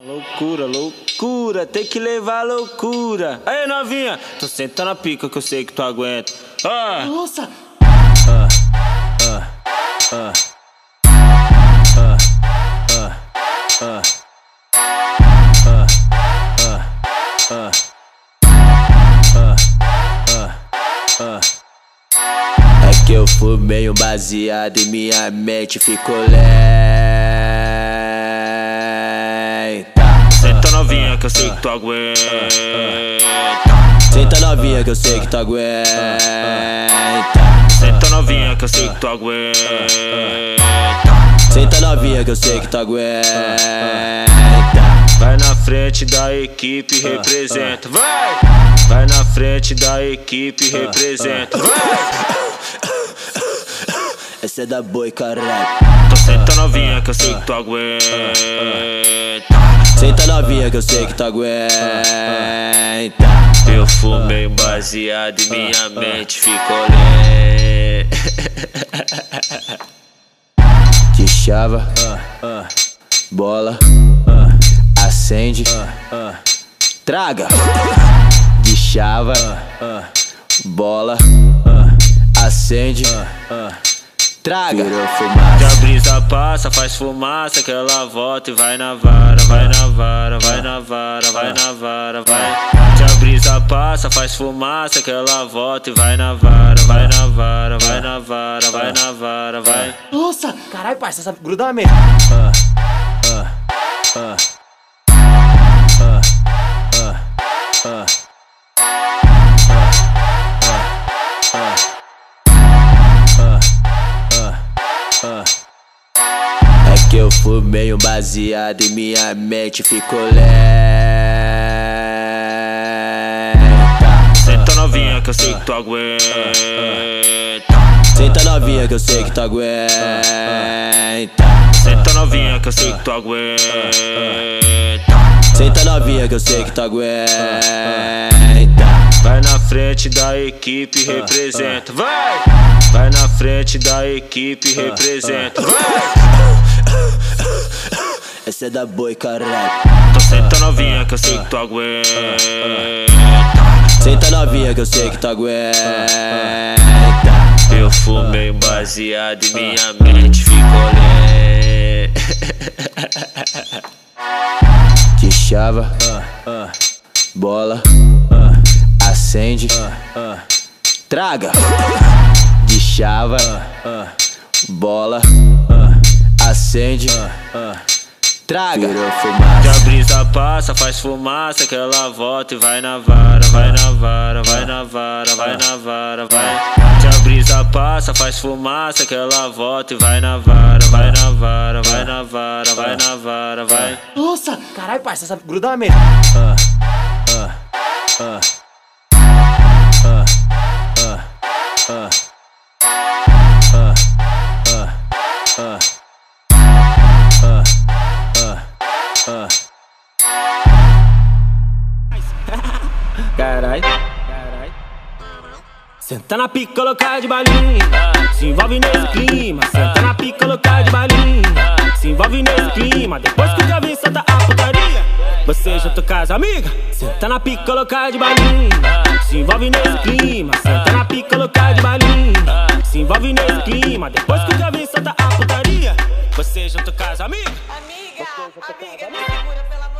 Loucura, loucura, tem que levar loucura. Aí, novinha, tô sentando a pica que eu sei que tu aguenta. Nossa! É que eu fumei um baseado e minha mente ficou lenta. Senta novinha que eu sei que tu aguenta. Senta novinha que eu sei que tu aguenta. Senta novinha que eu sei que tu aguenta. Senta novinha que eu sei que tu aguenta. Vai na frente da equipe, representa. Vai! Vai na frente da equipe, representa. Vai! Essa é da boi, caralho. Tô senta novinha que eu sei que tu aguenta. Senta novinha que eu sei que tu aguenta. Eu fumei um baseado e minha mente ficou lenta. De chava, bola, acende, traga. De chava, bola, acende, traga. Virou fumaça. Que a brisa passa, faz fumaça, que ela volta e vai na vara, vai na vara, vai na vara, vai na vara, vai. Que a brisa passa, faz fumaça, que ela volta e vai na vara, vai na vara, vai na vara, vai na vara, vai. Nossa! Caralho, parça, sabe grudamento. É que eu fumei um baseado e minha mente ficou lenta. Senta novinha que eu sei que tu aguenta. Senta novinha que eu sei que tu aguenta. Senta novinha que eu sei que tu aguenta. Senta novinha que eu sei que tu aguenta. Vai na frente da equipe, representa. Vai! Vai na frente da equipe, representa. Vai! Essa é da boi, caralho. Tô senta novinha que eu sei que tu aguenta. Senta novinha que eu sei que tu aguenta. Eu fumei um baseado e minha mente ficou lenta. De chava, bola, acende, traga. De chava, bola, acende, traga. Virou fumaça. Que a brisa passa, faz fumaça, que ela volta e vai na vara, vai na vara, vai na vara, vai na vara, vai. Que a brisa passa, faz fumaça, que ela volta e vai na vara, vai na vara, vai na vara, vai na vara, vai. Nossa! Caralho, parça, sabe grudamento. Carai, senta na pica, colocar de balinha. Se envolve nesse clima. Senta na pica, colocar de balinha. Se envolve nesse clima. Depois que já vem, senta a putaria. Você junto com as amigas. Senta na pica, colocar de balinha. Se envolve nesse clima. Senta na pica, colocar de balinha. Se envolve nesse clima. Depois que já vem, senta a putaria. Você junto com as amigas. Amiga, me segura pela